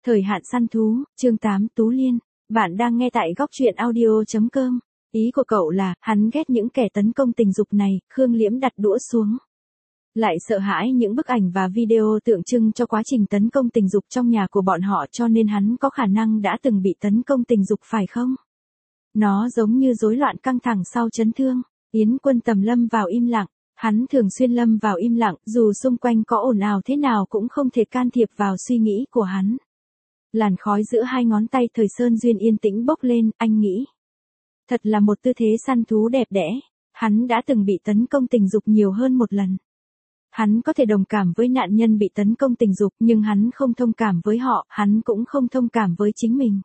Thời hạn săn thú, chương 8 Tú Liên. Bạn đang nghe tại góc truyện audio.com. Ý của cậu là, hắn ghét những kẻ tấn công tình dục này, Khương Liễm đặt đũa xuống. Lại sợ hãi những bức ảnh và video tượng trưng cho quá trình tấn công tình dục trong nhà của bọn họ, cho nên hắn có khả năng đã từng bị tấn công tình dục phải không? Nó giống như rối loạn căng thẳng sau chấn thương. Yến Quân Tầm lâm vào im lặng. Hắn thường xuyên lâm vào im lặng, dù xung quanh có ồn ào thế nào cũng không thể can thiệp vào suy nghĩ của hắn. Làn khói giữa hai ngón tay Thời Sơn Duyên yên tĩnh bốc lên, anh nghĩ. Thật là một tư thế săn thú đẹp đẽ. Hắn đã từng bị tấn công tình dục nhiều hơn một lần. Hắn có thể đồng cảm với nạn nhân bị tấn công tình dục, nhưng hắn không thông cảm với họ, hắn cũng không thông cảm với chính mình.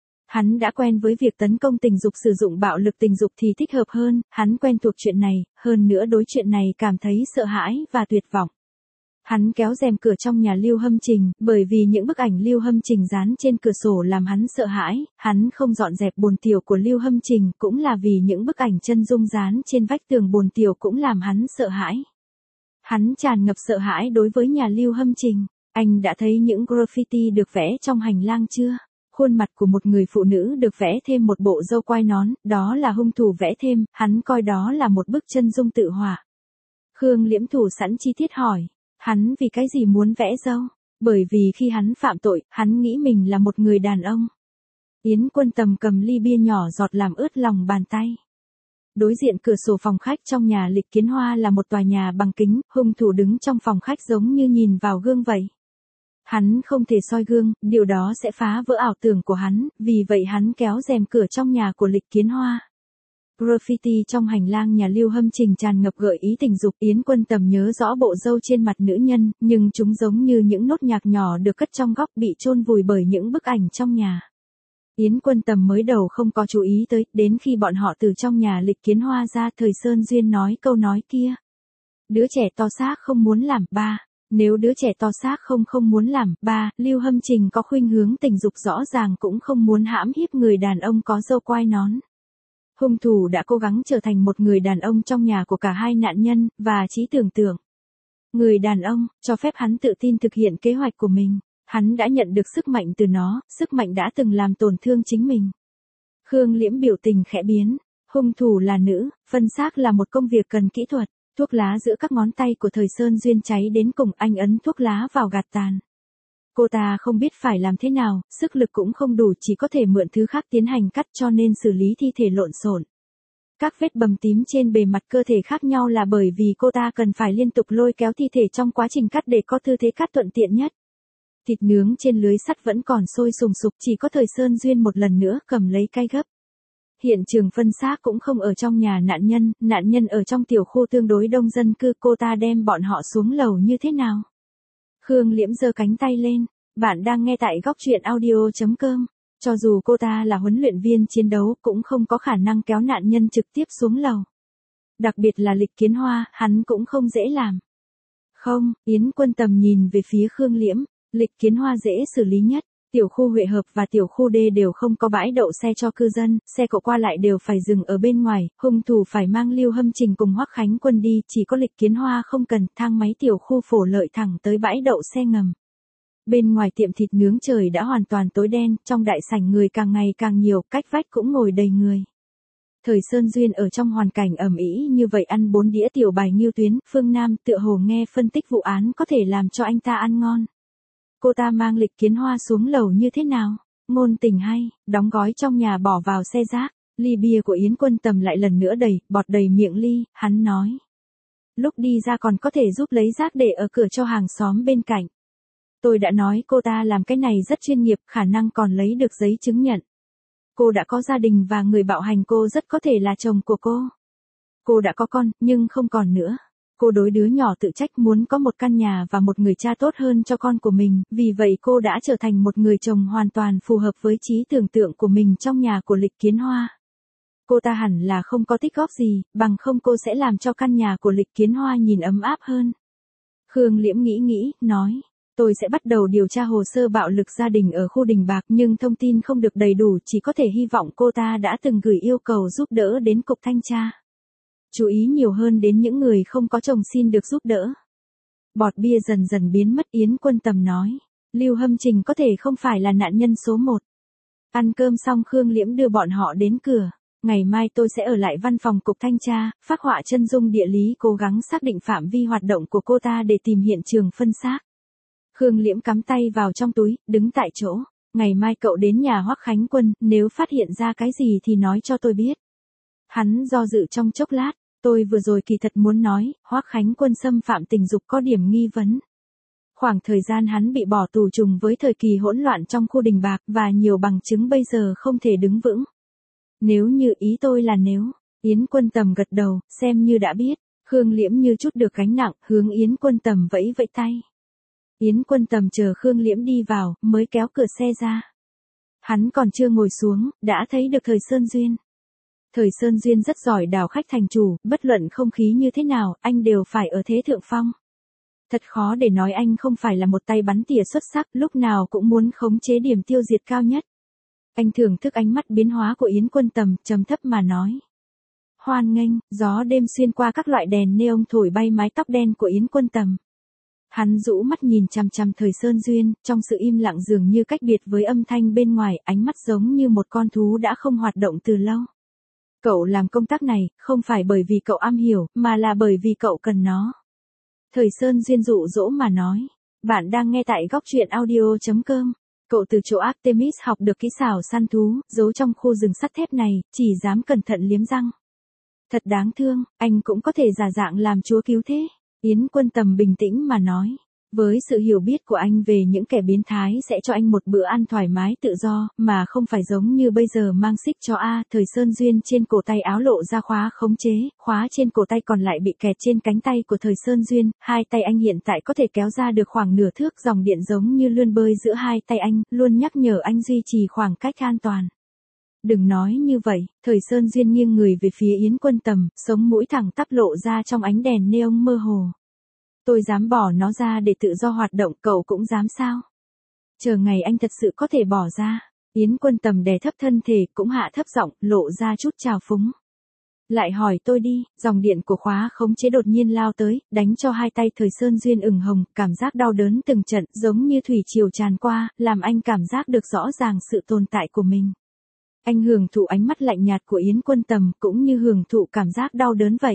Hắn đã quen với việc tấn công tình dục, sử dụng bạo lực tình dục thì thích hợp hơn, hắn quen thuộc chuyện này, hơn nữa đối chuyện này cảm thấy sợ hãi và tuyệt vọng. Hắn kéo rèm cửa trong nhà Lưu Hâm Trình, bởi vì những bức ảnh Lưu Hâm Trình dán trên cửa sổ làm hắn sợ hãi, hắn không dọn dẹp bồn tiểu của Lưu Hâm Trình, cũng là vì những bức ảnh chân dung dán trên vách tường bồn tiểu cũng làm hắn sợ hãi. Hắn tràn ngập sợ hãi đối với nhà Lưu Hâm Trình. Anh đã thấy những graffiti được vẽ trong hành lang chưa? Khuôn mặt của một người phụ nữ được vẽ thêm một bộ râu quai nón, đó là hung thủ vẽ thêm, hắn coi đó là một bức chân dung tự họa. Khương Liễm thủ sẵn chi tiết hỏi, hắn vì cái gì muốn vẽ râu? Bởi vì khi hắn phạm tội, hắn nghĩ mình là một người đàn ông. Yến Quân Tầm cầm ly bia nhỏ giọt làm ướt lòng bàn tay. Đối diện cửa sổ phòng khách trong nhà Lịch Kiến Hoa là một tòa nhà bằng kính, hung thủ đứng trong phòng khách giống như nhìn vào gương vậy. Hắn không thể soi gương, điều đó sẽ phá vỡ ảo tưởng của hắn, vì vậy hắn kéo rèm cửa trong nhà của Lịch Kiến Hoa. Graffiti trong hành lang nhà Lưu Hâm Trình tràn ngập gợi ý tình dục. Yến Quân Tầm nhớ rõ bộ râu trên mặt nữ nhân, nhưng chúng giống như những nốt nhạc nhỏ được cất trong góc, bị chôn vùi bởi những bức ảnh trong nhà. Yến Quân Tầm mới đầu không có chú ý tới, đến khi bọn họ từ trong nhà Lịch Kiến Hoa ra, Thời Sơn Duyên nói câu nói kia. Đứa trẻ to xác không muốn làm, ba. Nếu đứa trẻ to xác không muốn làm, ba, Lưu Hâm Trình có khuynh hướng tình dục rõ ràng cũng không muốn hãm hiếp người đàn ông có râu quai nón. Hung thủ đã cố gắng trở thành một người đàn ông trong nhà của cả hai nạn nhân, và trí tưởng tượng. Người đàn ông, cho phép hắn tự tin thực hiện kế hoạch của mình. Hắn đã nhận được sức mạnh từ nó, sức mạnh đã từng làm tổn thương chính mình. Khương Liễm biểu tình khẽ biến. Hung thủ là nữ, phân xác là một công việc cần kỹ thuật. Thuốc lá giữa các ngón tay của Thời Sơn Duyên cháy đến cùng, anh ấn thuốc lá vào gạt tàn. Cô ta không biết phải làm thế nào, sức lực cũng không đủ, chỉ có thể mượn thứ khác tiến hành cắt, cho nên xử lý thi thể lộn xộn. Các vết bầm tím trên bề mặt cơ thể khác nhau là bởi vì cô ta cần phải liên tục lôi kéo thi thể trong quá trình cắt để có tư thế cắt thuận tiện nhất. Thịt nướng trên lưới sắt vẫn còn sôi sùng sục, chỉ có Thời Sơn Duyên một lần nữa cầm lấy cây gấp. Hiện trường phân xác cũng không ở trong nhà nạn nhân ở trong tiểu khu tương đối đông dân cư. Cô ta đem bọn họ xuống lầu như thế nào? Khương Liễm giơ cánh tay lên. Bạn đang nghe tại góc truyện audio.com. Cho dù cô ta là huấn luyện viên chiến đấu cũng không có khả năng kéo nạn nhân trực tiếp xuống lầu. Đặc biệt là Lịch Kiến Hoa, hắn cũng không dễ làm. Không, Yến Quân Tầm nhìn về phía Khương Liễm. Lịch Kiến Hoa dễ xử lý nhất. Tiểu khu Huệ Hợp và tiểu khu D đều không có bãi đậu xe cho cư dân, xe cộ qua lại đều phải dừng ở bên ngoài, hung thủ phải mang Lưu Hâm Trình cùng Hoắc Khánh Quân đi, chỉ có Lịch Kiến Hoa không cần, thang máy tiểu khu Phổ Lợi thẳng tới bãi đậu xe ngầm. Bên ngoài tiệm thịt nướng trời đã hoàn toàn tối đen, trong đại sảnh người càng ngày càng nhiều, cách vách cũng ngồi đầy người. Thời Sơn Duyên ở trong hoàn cảnh ầm ĩ như vậy ăn 4 đĩa tiểu bài Ngưu Tuyến, Phương Nam tựa hồ nghe phân tích vụ án có thể làm cho anh ta ăn ngon. Cô ta mang Lịch Kiến Hoa xuống lầu như thế nào? Ngôn tình hay, đóng gói trong nhà bỏ vào xe rác. Ly bia của Yến Quân Tầm lại lần nữa đầy, bọt đầy miệng ly, hắn nói. Lúc đi ra còn có thể giúp lấy rác để ở cửa cho hàng xóm bên cạnh. Tôi đã nói cô ta làm cái này rất chuyên nghiệp, khả năng còn lấy được giấy chứng nhận. Cô đã có gia đình và người bạo hành cô rất có thể là chồng của cô. Cô đã có con, nhưng không còn nữa. Cô đối đứa nhỏ tự trách muốn có một căn nhà và một người cha tốt hơn cho con của mình, vì vậy cô đã trở thành một người chồng hoàn toàn phù hợp với trí tưởng tượng của mình trong nhà của Lịch Kiến Hoa. Cô ta hẳn là không có tích góp gì, bằng không cô sẽ làm cho căn nhà của Lịch Kiến Hoa nhìn ấm áp hơn. Khương Liễm nghĩ, nói, tôi sẽ bắt đầu điều tra hồ sơ bạo lực gia đình ở khu Đình Bạc, nhưng thông tin không được đầy đủ, chỉ có thể hy vọng cô ta đã từng gửi yêu cầu giúp đỡ đến cục thanh tra. Chú ý nhiều hơn đến những người không có chồng xin được giúp đỡ. Bọt bia dần dần biến mất. Yến Quân Tầm nói. Lưu Hâm Trình có thể không phải là nạn nhân số một. Ăn cơm xong Khương Liễm đưa bọn họ đến cửa. Ngày mai tôi sẽ ở lại văn phòng cục thanh tra, phác họa chân dung địa lý cố gắng xác định phạm vi hoạt động của cô ta để tìm hiện trường phân xác. Khương Liễm cắm tay vào trong túi, đứng tại chỗ. Ngày mai cậu đến nhà Hoắc Khánh Quân, nếu phát hiện ra cái gì thì nói cho tôi biết. Hắn do dự trong chốc lát, tôi vừa rồi kỳ thật muốn nói, Hoắc Khánh Quân xâm phạm tình dục có điểm nghi vấn. Khoảng thời gian hắn bị bỏ tù trùng với thời kỳ hỗn loạn trong khu Đình Bạc và nhiều bằng chứng bây giờ không thể đứng vững. Nếu như ý tôi là nếu, Yến Quân Tầm gật đầu, xem như đã biết, Khương Liễm như chút được gánh nặng, hướng Yến Quân Tầm vẫy vẫy tay. Yến Quân Tầm chờ Khương Liễm đi vào, mới kéo cửa xe ra. Hắn còn chưa ngồi xuống, đã thấy được Thời Sơn Duyên. Thời Sơn Duyên rất giỏi đào khách thành chủ, bất luận không khí như thế nào, anh đều phải ở thế thượng phong. Thật khó để nói anh không phải là một tay bắn tỉa xuất sắc, lúc nào cũng muốn khống chế điểm tiêu diệt cao nhất. Anh thưởng thức ánh mắt biến hóa của Yến Quân Tầm, trầm thấp mà nói. Hoan nghênh, gió đêm xuyên qua các loại đèn neon thổi bay mái tóc đen của Yến Quân Tầm. Hắn rũ mắt nhìn chằm chằm Thời Sơn Duyên, trong sự im lặng dường như cách biệt với âm thanh bên ngoài, ánh mắt giống như một con thú đã không hoạt động từ lâu. Cậu làm công tác này, không phải bởi vì cậu am hiểu, mà là bởi vì cậu cần nó. Thời Sơn Duyên dụ dỗ mà nói. Bạn đang nghe tại góc truyện audio.com. Cậu từ chỗ Artemis học được kỹ xảo săn thú, giấu trong khu rừng sắt thép này, chỉ dám cẩn thận liếm răng. Thật đáng thương, anh cũng có thể giả dạng làm chúa cứu thế. Yến Quân Tầm bình tĩnh mà nói. Với sự hiểu biết của anh về những kẻ biến thái sẽ cho anh một bữa ăn thoải mái tự do, mà không phải giống như bây giờ mang xích cho Thời Sơn Duyên trên cổ tay áo lộ ra khóa khống chế, khóa trên cổ tay còn lại bị kẹt trên cánh tay của Thời Sơn Duyên, hai tay anh hiện tại có thể kéo ra được khoảng nửa thước, dòng điện giống như lươn bơi giữa hai tay anh, luôn nhắc nhở anh duy trì khoảng cách an toàn. Đừng nói như vậy, Thời Sơn Duyên nghiêng người về phía Yến Quân Tầm, sống mũi thẳng tắp lộ ra trong ánh đèn neon mơ hồ. Tôi dám bỏ nó ra để tự do hoạt động, cậu cũng dám sao? Chờ ngày anh thật sự có thể bỏ ra. Yến Quân Tầm đè thấp thân thể, cũng hạ thấp giọng, lộ ra chút trào phúng. Lại hỏi tôi đi, dòng điện của khóa khống chế đột nhiên lao tới, đánh cho hai tay Thời Sơn Duyên ửng hồng, cảm giác đau đớn từng trận, giống như thủy triều tràn qua, làm anh cảm giác được rõ ràng sự tồn tại của mình. Anh hưởng thụ ánh mắt lạnh nhạt của Yến Quân Tầm, cũng như hưởng thụ cảm giác đau đớn vậy.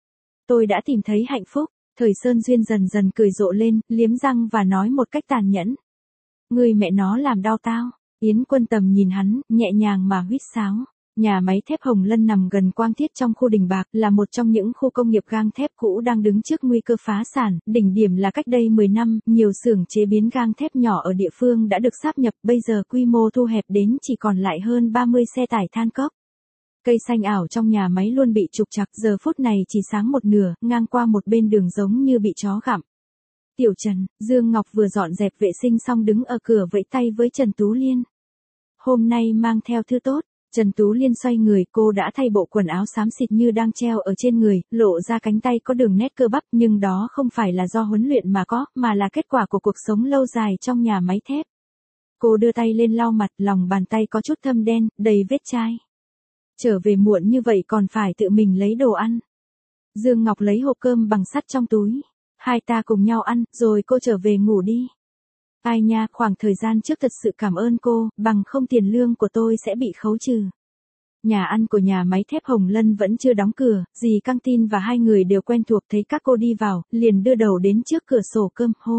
Tôi đã tìm thấy hạnh phúc. Thời Sơn Duyên dần dần cười rộ lên, liếm răng và nói một cách tàn nhẫn. Người mẹ nó làm đau tao. Yến Quân Tầm nhìn hắn, nhẹ nhàng mà huýt sáo. Nhà máy thép Hồng Lân nằm gần Quang Thiết trong khu Đình Bạc, là một trong những khu công nghiệp gang thép cũ đang đứng trước nguy cơ phá sản. Đỉnh điểm là cách đây 10 năm, nhiều xưởng chế biến gang thép nhỏ ở địa phương đã được sáp nhập, bây giờ quy mô thu hẹp đến chỉ còn lại hơn 30 xe tải than cốc. Cây xanh ảo trong nhà máy luôn bị trục trặc, giờ phút này chỉ sáng một nửa, ngang qua một bên đường giống như bị chó gặm. Tiểu Trần, Dương Ngọc vừa dọn dẹp vệ sinh xong đứng ở cửa vẫy tay với Trần Tú Liên. Hôm nay mang theo thư tốt. Trần Tú Liên xoay người, cô đã thay bộ quần áo xám xịt như đang treo ở trên người, lộ ra cánh tay có đường nét cơ bắp, nhưng đó không phải là do huấn luyện mà có, mà là kết quả của cuộc sống lâu dài trong nhà máy thép. Cô đưa tay lên lau mặt, lòng bàn tay có chút thâm đen, đầy vết chai. Trở về muộn như vậy còn phải tự mình lấy đồ ăn. Dương Ngọc lấy hộp cơm bằng sắt trong túi. Hai ta cùng nhau ăn, rồi cô trở về ngủ đi. Ai nha, khoảng thời gian trước thật sự cảm ơn cô, bằng không tiền lương của tôi sẽ bị khấu trừ. Nhà ăn của nhà máy thép Hồng Lân vẫn chưa đóng cửa, dì căng tin và hai người đều quen thuộc, thấy các cô đi vào, liền đưa đầu đến trước cửa sổ cơm, hô.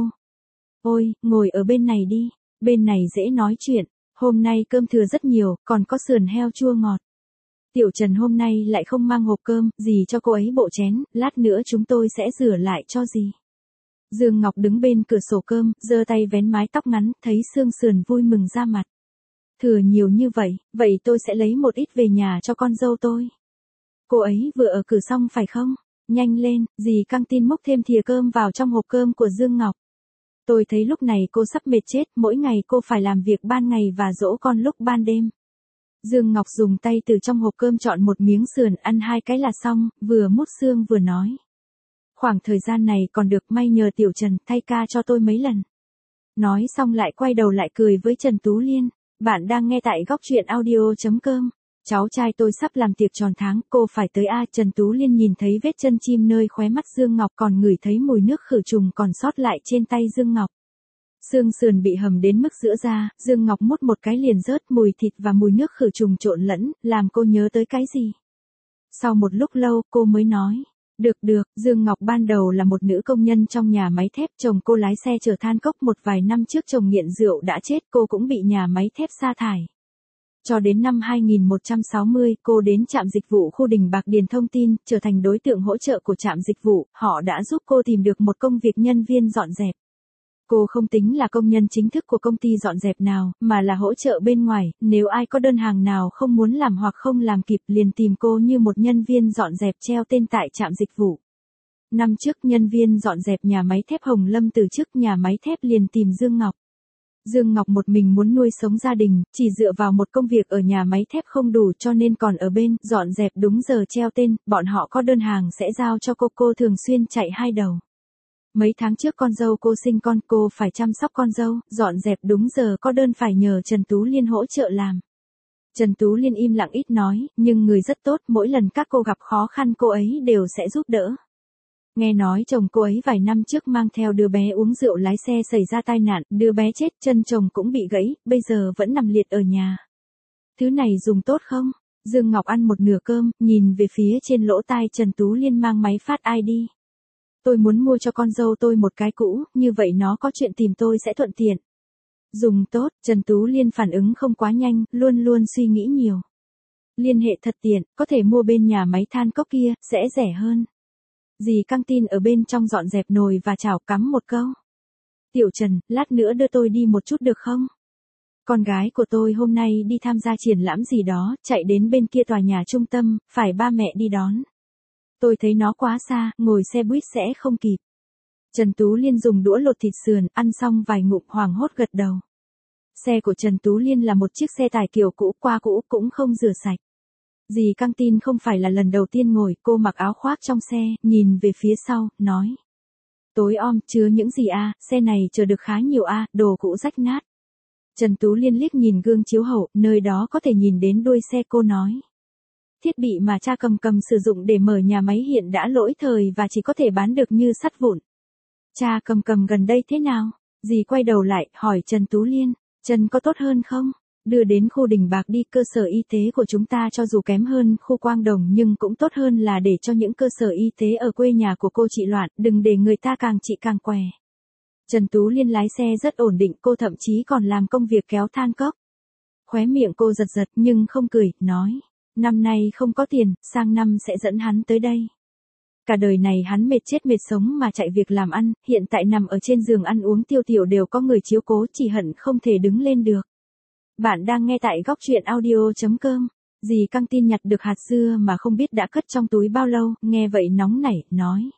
Ôi, ngồi ở bên này đi, bên này dễ nói chuyện, hôm nay cơm thừa rất nhiều, còn có sườn heo chua ngọt. Tiểu Trần hôm nay lại không mang hộp cơm, dì cho cô ấy bộ chén, lát nữa chúng tôi sẽ rửa lại cho dì. Dương Ngọc đứng bên cửa sổ cơm, giơ tay vén mái tóc ngắn, thấy xương sườn vui mừng ra mặt. Thừa nhiều như vậy tôi sẽ lấy một ít về nhà cho con dâu tôi. Cô ấy vừa ở cửa xong phải không? Nhanh lên, dì căng tin múc thêm thìa cơm vào trong hộp cơm của Dương Ngọc. Tôi thấy lúc này cô sắp mệt chết, mỗi ngày cô phải làm việc ban ngày và dỗ con lúc ban đêm. Dương Ngọc dùng tay từ trong hộp cơm chọn một miếng sườn, ăn 2 cái là xong, vừa mút xương vừa nói. Khoảng thời gian này còn được, may nhờ Tiểu Trần thay ca cho tôi mấy lần. Nói xong lại quay đầu lại cười với Trần Tú Liên. Bạn đang nghe tại góc truyện audio.com. Cháu trai tôi sắp làm tiệc tròn tháng, cô phải tới a. Trần Tú Liên nhìn thấy vết chân chim nơi khóe mắt Dương Ngọc, còn ngửi thấy mùi nước khử trùng còn sót lại trên tay Dương Ngọc. Xương sườn bị hầm đến mức giữa da, Dương Ngọc mút một cái liền rớt, mùi thịt và mùi nước khử trùng trộn lẫn, làm cô nhớ tới cái gì. Sau một lúc lâu, cô mới nói. Được, Dương Ngọc ban đầu là một nữ công nhân trong nhà máy thép, chồng cô lái xe chở than cốc, một vài năm trước chồng nghiện rượu đã chết, cô cũng bị nhà máy thép sa thải. Cho đến năm 2160, cô đến trạm dịch vụ khu Đình Bạc điền thông tin, trở thành đối tượng hỗ trợ của trạm dịch vụ, họ đã giúp cô tìm được một công việc nhân viên dọn dẹp. Cô không tính là công nhân chính thức của công ty dọn dẹp nào, mà là hỗ trợ bên ngoài, nếu ai có đơn hàng nào không muốn làm hoặc không làm kịp liền tìm cô như một nhân viên dọn dẹp treo tên tại trạm dịch vụ. Năm trước nhân viên dọn dẹp nhà máy thép Hồng Lâm từ chức, nhà máy thép liền tìm Dương Ngọc. Dương Ngọc một mình muốn nuôi sống gia đình, chỉ dựa vào một công việc ở nhà máy thép không đủ cho nên còn ở bên, dọn dẹp đúng giờ treo tên, bọn họ có đơn hàng sẽ giao cho cô thường xuyên chạy hai đầu. Mấy tháng trước con dâu cô sinh con, cô phải chăm sóc con dâu, dọn dẹp đúng giờ có đơn phải nhờ Trần Tú Liên hỗ trợ làm. Trần Tú Liên im lặng ít nói, nhưng người rất tốt, mỗi lần các cô gặp khó khăn cô ấy đều sẽ giúp đỡ. Nghe nói chồng cô ấy vài năm trước mang theo đứa bé uống rượu lái xe xảy ra tai nạn, đứa bé chết, chân chồng cũng bị gãy, bây giờ vẫn nằm liệt ở nhà. Thứ này dùng tốt không? Dương Ngọc ăn một nửa cơm, nhìn về phía trên lỗ tai Trần Tú Liên mang máy phát ID. Tôi muốn mua cho con dâu tôi một cái cũ, như vậy nó có chuyện tìm tôi sẽ thuận tiện. Dùng tốt, Trần Tú Liên phản ứng không quá nhanh, luôn luôn suy nghĩ nhiều. Liên hệ thật tiện, có thể mua bên nhà máy than cốc kia, sẽ rẻ hơn. Dì căng tin ở bên trong dọn dẹp nồi và chảo, cắm một câu. Tiểu Trần, lát nữa đưa tôi đi một chút được không? Con gái của tôi hôm nay đi tham gia triển lãm gì đó, chạy đến bên kia tòa nhà trung tâm, phải ba mẹ đi đón. Tôi thấy nó quá xa, ngồi xe buýt sẽ không kịp. Trần Tú Liên dùng đũa lột thịt sườn, ăn xong vài ngụm hoảng hốt gật đầu. Xe của Trần Tú Liên là một chiếc xe tải kiểu cũ, qua cũ cũng không rửa sạch. Dì căng tin không phải là lần đầu tiên ngồi, cô mặc áo khoác trong xe, nhìn về phía sau, nói. Tối om, chứa những gì a, xe này chở được khá nhiều a, đồ cũ rách nát. Trần Tú Liên liếc nhìn gương chiếu hậu, nơi đó có thể nhìn đến đuôi xe, cô nói. Thiết bị mà cha cầm sử dụng để mở nhà máy hiện đã lỗi thời và chỉ có thể bán được như sắt vụn. Cha cầm gần đây thế nào? Dì quay đầu lại, hỏi Trần Tú Liên, Trần có tốt hơn không? Đưa đến khu Đình Bạc đi, cơ sở y tế của chúng ta cho dù kém hơn khu Quang Đồng nhưng cũng tốt hơn là để cho những cơ sở y tế ở quê nhà của cô trị loạn, đừng để người ta càng trị càng què. Trần Tú Liên lái xe rất ổn định, cô thậm chí còn làm công việc kéo than cốc. Khóe miệng cô giật nhưng không cười, nói. Năm nay không có tiền, sang năm sẽ dẫn hắn tới đây. Cả đời này hắn mệt chết mệt sống mà chạy việc làm ăn, hiện tại nằm ở trên giường ăn uống tiêu tiểu đều có người chiếu cố, chỉ hận không thể đứng lên được. Bạn đang nghe tại góc truyện audio.com. Dì căng tin nhặt được hạt dưa mà không biết đã cất trong túi bao lâu, nghe vậy nóng nảy, nói.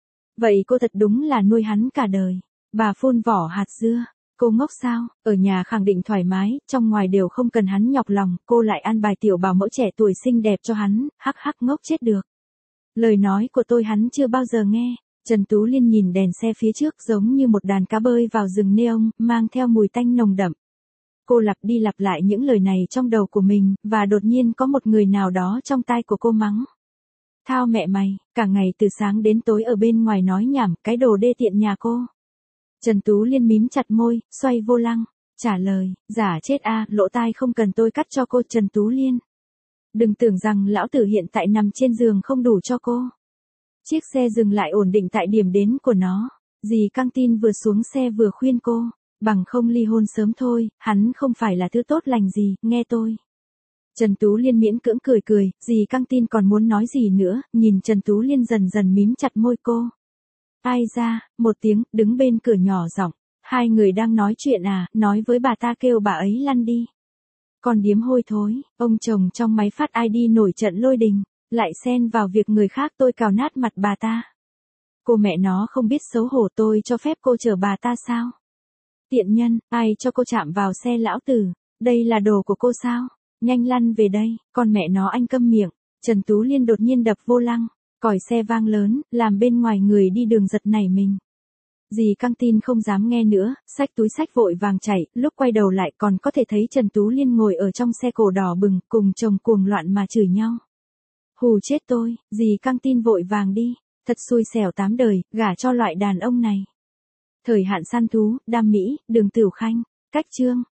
Vậy cô thật đúng là nuôi hắn cả đời. Bà phun vỏ hạt dưa. Cô ngốc sao, ở nhà khẳng định thoải mái, trong ngoài đều không cần hắn nhọc lòng, cô lại an bài tiểu bảo mẫu trẻ tuổi xinh đẹp cho hắn, hắc ngốc chết được. Lời nói của tôi hắn chưa bao giờ nghe. Trần Tú Liên nhìn đèn xe phía trước giống như một đàn cá bơi vào rừng neon, mang theo mùi tanh nồng đậm. Cô lặp đi lặp lại những lời này trong đầu của mình, và đột nhiên có một người nào đó trong tai của cô mắng. Thao mẹ mày, cả ngày từ sáng đến tối ở bên ngoài nói nhảm, cái đồ đê tiện nhà cô. Trần Tú Liên mím chặt môi, xoay vô lăng, trả lời, giả chết a, lỗ tai không cần tôi cắt cho cô. Trần Tú Liên. Đừng tưởng rằng lão tử hiện tại nằm trên giường không đủ cho cô. Chiếc xe dừng lại ổn định tại điểm đến của nó. Dì căng tin vừa xuống xe vừa khuyên cô, bằng không ly hôn sớm thôi, hắn không phải là thứ tốt lành gì, nghe tôi. Trần Tú Liên miễn cưỡng cười, dì căng tin còn muốn nói gì nữa, nhìn Trần Tú Liên dần dần mím chặt môi cô. Ai ra, một tiếng, đứng bên cửa nhỏ giọng, hai người đang nói chuyện à, nói với bà ta kêu bà ấy lăn đi. Còn điếm hôi thối, ông chồng trong máy phát ID nổi trận lôi đình, lại xen vào việc người khác tôi cào nát mặt bà ta. Cô mẹ nó không biết xấu hổ, tôi cho phép cô chở bà ta sao? Tiện nhân, ai cho cô chạm vào xe lão tử, đây là đồ của cô sao? Nhanh lăn về đây, con mẹ nó anh câm miệng. Trần Tú Liên đột nhiên đập vô lăng. Còi xe vang lớn, làm bên ngoài người đi đường giật nảy mình. Dì căng tin không dám nghe nữa, xách túi xách vội vàng chạy, lúc quay đầu lại còn có thể thấy Trần Tú Liên ngồi ở trong xe cổ đỏ bừng, cùng chồng cuồng loạn mà chửi nhau. Hù chết tôi, dì căng tin vội vàng đi, thật xui xẻo tám đời, gả cho loại đàn ông này. Thời hạn săn thú, Đam Mỹ, Đường Tửu Khanh. Cách chương.